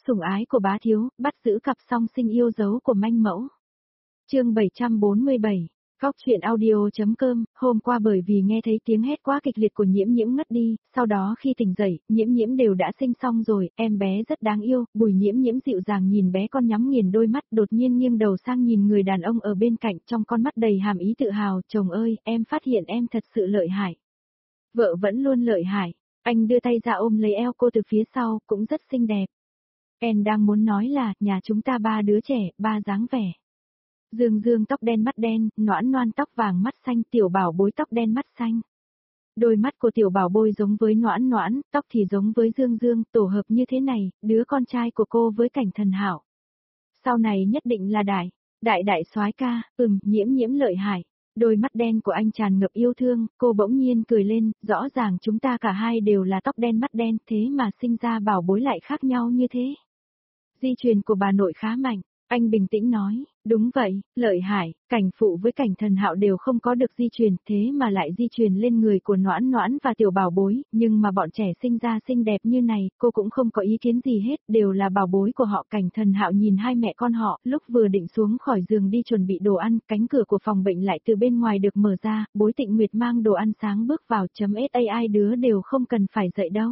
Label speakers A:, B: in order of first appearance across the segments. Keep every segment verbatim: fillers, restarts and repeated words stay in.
A: Sủng ái của bá thiếu, bắt giữ cặp song sinh yêu dấu của manh mẫu. Chương bảy trăm bốn mươi bảy, Góc truyện audio.com, hôm qua bởi vì nghe thấy tiếng hét quá kịch liệt của Nhiễm Nhiễm ngất đi, sau đó khi tỉnh dậy, Nhiễm Nhiễm đều đã sinh xong rồi, em bé rất đáng yêu, Bùi Nhiễm Nhiễm dịu dàng nhìn bé con nhắm nghiền đôi mắt, đột nhiên nghiêng đầu sang nhìn người đàn ông ở bên cạnh, trong con mắt đầy hàm ý tự hào, chồng ơi, em phát hiện em thật sự lợi hại. Vợ vẫn luôn lợi hại, anh đưa tay ra ôm lấy eo cô từ phía sau, cũng rất xinh đẹp. Em đang muốn nói là, nhà chúng ta ba đứa trẻ, ba dáng vẻ. Dương Dương tóc đen mắt đen, Noãn Noãn tóc vàng mắt xanh, Tiểu Bảo Bối tóc đen mắt xanh. Đôi mắt của Tiểu Bảo Bối giống với Noãn Noãn, tóc thì giống với Dương Dương, tổ hợp như thế này, đứa con trai của cô với Cảnh Thần Hạo. Sau này nhất định là đại, đại đại soái ca, ừm, Nhiễm Nhiễm lợi hại. Đôi mắt đen của anh tràn ngập yêu thương, cô bỗng nhiên cười lên, rõ ràng chúng ta cả hai đều là tóc đen mắt đen, thế mà sinh ra Bảo Bối lại khác nhau như thế. Di truyền của bà nội khá mạnh, anh bình tĩnh nói, đúng vậy, lợi hại, Cảnh Phụ với Cảnh Thần Hạo đều không có được di truyền, thế mà lại di truyền lên người của Noãn Noãn và Tiểu Bảo Bối, nhưng mà bọn trẻ sinh ra xinh đẹp như này, cô cũng không có ý kiến gì hết, đều là bảo bối của họ. Cảnh Thần Hạo nhìn hai mẹ con họ, lúc vừa định xuống khỏi giường đi chuẩn bị đồ ăn, cánh cửa của phòng bệnh lại từ bên ngoài được mở ra, Bối Tịnh Nguyệt mang đồ ăn sáng bước vào, chấm ét a i đứa đều không cần phải dậy đâu.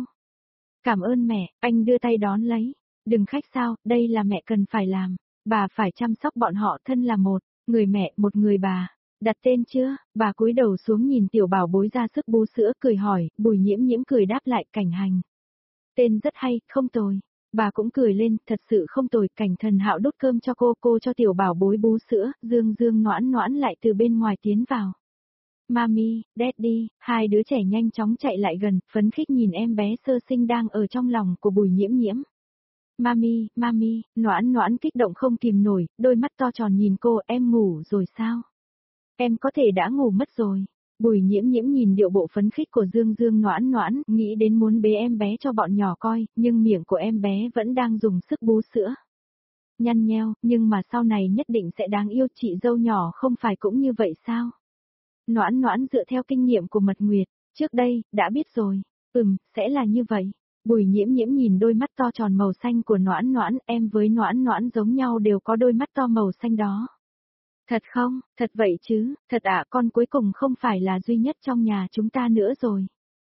A: Cảm ơn mẹ, anh đưa tay đón lấy. Đừng khách sao, đây là mẹ cần phải làm. Bà phải chăm sóc bọn họ, thân là một, người mẹ, một người bà. Đặt tên chưa? Bà cúi đầu xuống nhìn Tiểu Bảo Bối ra sức bú sữa, cười hỏi, Bùi Nhiễm Nhiễm cười đáp lại, Cảnh Hành. Tên rất hay, không tồi. Bà cũng cười lên, thật sự không tồi. Cảnh Thần Hạo đút cơm cho cô, cô cho Tiểu Bảo Bối bú sữa, Dương Dương Noãn Noãn lại từ bên ngoài tiến vào. Mami, Daddy, hai đứa trẻ nhanh chóng chạy lại gần, phấn khích nhìn em bé sơ sinh đang ở trong lòng của Bùi Nhiễm Nhiễm. Mami, mami, Noãn Noãn kích động không kìm nổi, đôi mắt to tròn nhìn cô, em ngủ rồi sao? Em có thể đã ngủ mất rồi. Bùi Nhiễm Nhiễm nhìn điệu bộ phấn khích của Dương Dương Noãn Noãn, nghĩ đến muốn bế em bé cho bọn nhỏ coi, nhưng miệng của em bé vẫn đang dùng sức bú sữa. Nhăn nheo, nhưng mà sau này nhất định sẽ đáng yêu, chị dâu nhỏ không phải cũng như vậy sao? Noãn Noãn dựa theo kinh nghiệm của Mật Nguyệt, trước đây, đã biết rồi. Ừm, sẽ là như vậy. Bùi Nhiễm Nhiễm nhìn đôi mắt to tròn màu xanh của Noãn Noãn, em với Noãn Noãn giống nhau đều có đôi mắt to màu xanh đó. Thật không, thật vậy chứ, thật ạ, con cuối cùng không phải là duy nhất trong nhà chúng ta nữa rồi.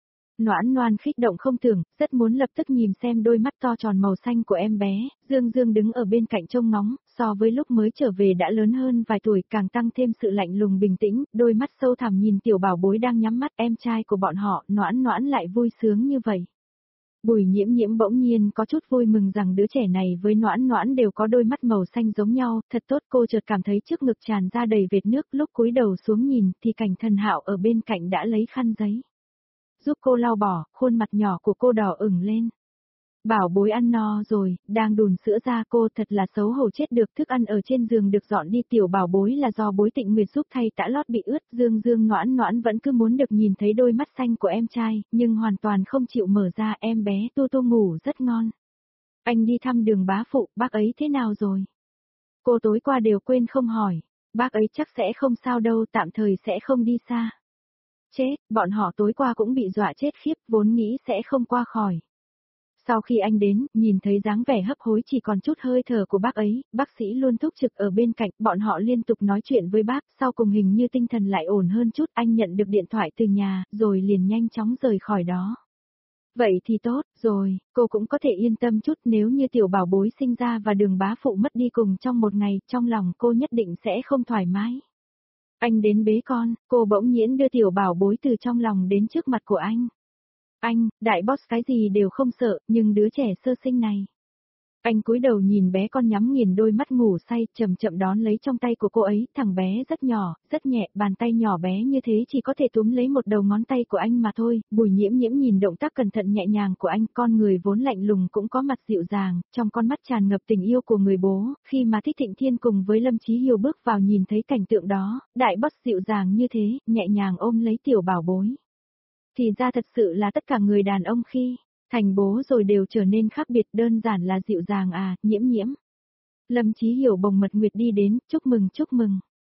A: Noãn Noãn kích động không tưởng, rất muốn lập tức nhìn xem đôi mắt to tròn màu xanh của em bé. Dương Dương đứng ở bên cạnh trông ngóng, so với lúc mới trở về đã lớn hơn vài tuổi, càng tăng thêm sự lạnh lùng bình tĩnh, đôi mắt sâu thẳm nhìn Tiểu Bảo Bối đang nhắm mắt, em trai của bọn họ. Noãn Noãn lại vui sướng như vậy. Bùi Nhiễm Nhiễm bỗng nhiên có chút vui mừng rằng đứa trẻ này với Noãn Noãn đều có đôi mắt màu xanh giống nhau, thật tốt. Cô chợt cảm thấy trước ngực tràn ra đầy vệt nước, lúc cúi đầu xuống nhìn thì Cảnh Thần Hạo ở bên cạnh đã lấy khăn giấy giúp cô lau bỏ, khuôn mặt nhỏ của cô đỏ ửng lên. Bảo Bối ăn no rồi, đang đùn sữa ra, cô thật là xấu hổ chết được. Thức ăn ở trên giường được dọn đi, Tiểu Bảo Bối là do Bối Tịnh Nguyệt giúp thay tã lót bị ướt. Dương Dương Noãn Noãn vẫn cứ muốn được nhìn thấy đôi mắt xanh của em trai, nhưng hoàn toàn không chịu mở ra. Em bé Tu Tu ngủ rất ngon. Anh đi thăm Đường bá phụ, bác ấy thế nào rồi? Cô tối qua đều quên không hỏi. Bác ấy chắc sẽ không sao đâu, tạm thời sẽ không đi xa. Chết, bọn họ tối qua cũng bị dọa chết khiếp, vốn nghĩ sẽ không qua khỏi. Sau khi anh đến, nhìn thấy dáng vẻ hấp hối chỉ còn chút hơi thở của bác ấy, bác sĩ luôn túc trực ở bên cạnh, bọn họ liên tục nói chuyện với bác, sau cùng hình như tinh thần lại ổn hơn chút, anh nhận được điện thoại từ nhà, rồi liền nhanh chóng rời khỏi đó. Vậy thì tốt, rồi, cô cũng có thể yên tâm chút, nếu như Tiểu Bảo Bối sinh ra và Đường bá phụ mất đi cùng trong một ngày, trong lòng cô nhất định sẽ không thoải mái. Anh đến bế con, cô bỗng nhiên đưa Tiểu Bảo Bối từ trong lòng đến trước mặt của anh. Anh, đại boss cái gì đều không sợ, nhưng đứa trẻ sơ sinh này. Anh cúi đầu nhìn bé con nhắm nghiền đôi mắt ngủ say, chậm chậm đón lấy trong tay của cô ấy, thằng bé rất nhỏ, rất nhẹ, bàn tay nhỏ bé như thế chỉ có thể túm lấy một đầu ngón tay của anh mà thôi. Bùi Nhiễm Nhiễm nhìn động tác cẩn thận nhẹ nhàng của anh, con người vốn lạnh lùng cũng có mặt dịu dàng, trong con mắt tràn ngập tình yêu của người bố. Khi mà Thích Thịnh Thiên cùng với Lâm Chí Hiếu bước vào nhìn thấy cảnh tượng đó, đại boss dịu dàng như thế, nhẹ nhàng ôm lấy Tiểu Bảo Bối. Thì ra thật sự là tất cả người đàn ông khi thành bố rồi đều trở nên khác biệt, đơn giản là dịu dàng à, Nhiễm Nhiễm. Lâm Chí Hiểu bồng Mật Nguyệt đi đến, chúc mừng chúc mừng.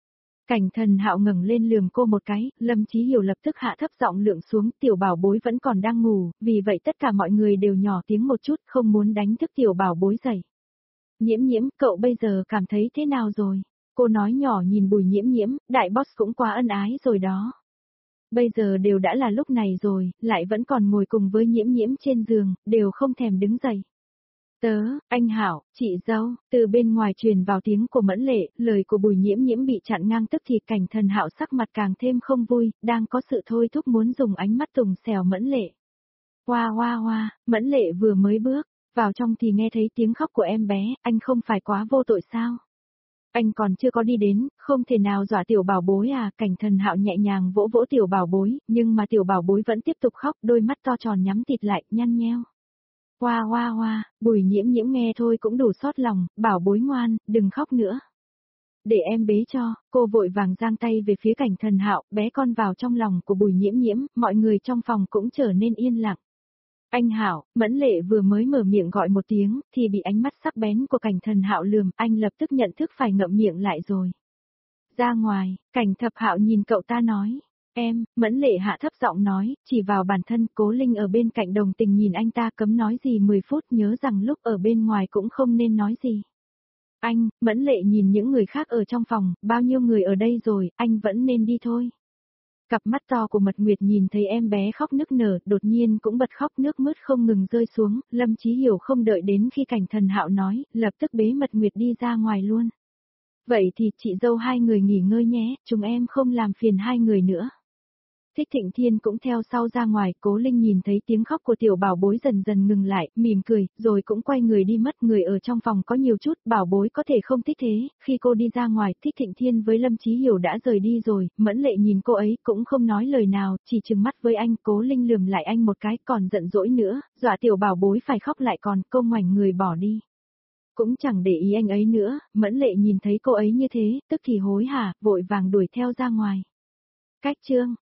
A: Cảnh Thần Hạo ngẩng lên lườm cô một cái, Lâm Chí Hiểu lập tức hạ thấp giọng lượng xuống, tiểu bảo bối vẫn còn đang ngủ, vì vậy tất cả mọi người đều nhỏ tiếng một chút, không muốn đánh thức tiểu bảo bối dậy. Nhiễm nhiễm, cậu bây giờ cảm thấy thế nào rồi? Cô nói nhỏ nhìn Bùi Nhiễm Nhiễm, đại boss cũng quá ân ái rồi đó. Bây giờ đều đã là lúc này rồi, lại vẫn còn ngồi cùng với Nhiễm Nhiễm trên giường, đều không thèm đứng dậy. Tớ, anh Hảo, chị dâu, từ bên ngoài truyền vào tiếng của Mẫn Lệ, lời của Bùi Nhiễm Nhiễm bị chặn ngang tức thì Cảnh Thần Hạo sắc mặt càng thêm không vui, đang có sự thôi thúc muốn dùng ánh mắt tùng xèo Mẫn Lệ. Hoa hoa hoa, Mẫn Lệ vừa mới bước vào trong thì nghe thấy tiếng khóc của em bé, anh không phải quá vô tội sao? Anh còn chưa có đi đến, không thể nào dọa tiểu bảo bối à, Cảnh Thần Hạo nhẹ nhàng vỗ vỗ tiểu bảo bối, nhưng mà tiểu bảo bối vẫn tiếp tục khóc, đôi mắt to tròn nhắm tịt lại, nhăn nheo. Hoa hoa hoa, Bùi Nhiễm Nhiễm nghe thôi cũng đủ xót lòng, bảo bối ngoan, đừng khóc nữa. Để em bế cho, cô vội vàng giang tay về phía Cảnh Thần Hạo, bé con vào trong lòng của Bùi Nhiễm Nhiễm, mọi người trong phòng cũng trở nên yên lặng. Anh Hạo, Mẫn Lệ vừa mới mở miệng gọi một tiếng, thì bị ánh mắt sắc bén của Cảnh Thần Hạo lườm, anh lập tức nhận thức phải ngậm miệng lại rồi. Ra ngoài, Cảnh Thập Hạo nhìn cậu ta nói, em, Mẫn Lệ hạ thấp giọng nói, chỉ vào bản thân, Cố Linh ở bên cạnh đồng tình nhìn anh ta cấm nói gì mười phút, nhớ rằng lúc ở bên ngoài cũng không nên nói gì. Anh, Mẫn Lệ nhìn những người khác ở trong phòng, bao nhiêu người ở đây rồi, anh vẫn nên đi thôi. Cặp mắt to của Mật Nguyệt nhìn thấy em bé khóc nức nở, đột nhiên cũng bật khóc, nước mướt không ngừng rơi xuống, Lâm Chí Hiểu không đợi đến khi Cảnh Thần Hạo nói, lập tức bế Mật Nguyệt đi ra ngoài luôn. Vậy thì chị dâu hai người nghỉ ngơi nhé, chúng em không làm phiền hai người nữa. Thích Thịnh Thiên cũng theo sau ra ngoài, Cố Linh nhìn thấy tiếng khóc của tiểu bảo bối dần dần ngừng lại, mỉm cười, rồi cũng quay người đi mất, người ở trong phòng có nhiều chút, bảo bối có thể không thích thế, khi cô đi ra ngoài, Thích Thịnh Thiên với Lâm Chí Hiểu đã rời đi rồi, Mẫn Lệ nhìn cô ấy cũng không nói lời nào, chỉ trừng mắt với anh, Cố Linh lườm lại anh một cái, còn giận dỗi nữa, dọa tiểu bảo bối phải khóc lại còn, cô ngoảnh người bỏ đi. Cũng chẳng để ý anh ấy nữa, Mẫn Lệ nhìn thấy cô ấy như thế, tức thì hối hả, vội vàng đuổi theo ra ngoài. Cách chương